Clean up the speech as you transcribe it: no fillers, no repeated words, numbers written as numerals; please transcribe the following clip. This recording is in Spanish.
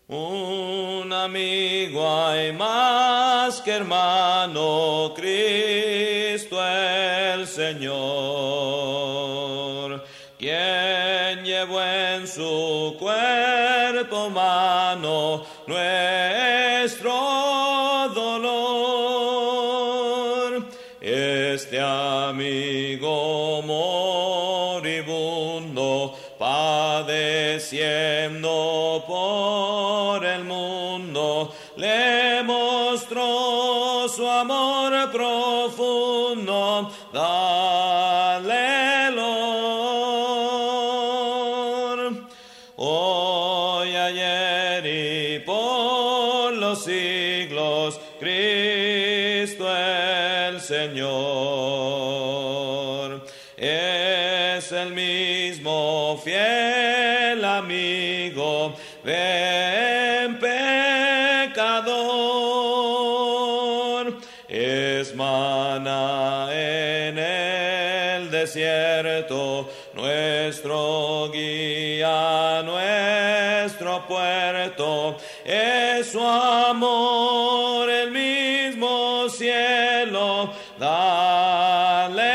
Un amigo hay más que hermano, Cristo el Señor, quien llevó en su cuerpo humano nuestro dolor. Este amigo moribundo, padeciendo por el mundo, le mostró su amor profundo. Dale olor. Hoy, ayer y por los siglos, Cristo el Señor es el mismo fiel amigo. Ven, pecador, es maná en el desierto, nuestro guía, nuestro puerto. Es su amor el mismo cielo. Dale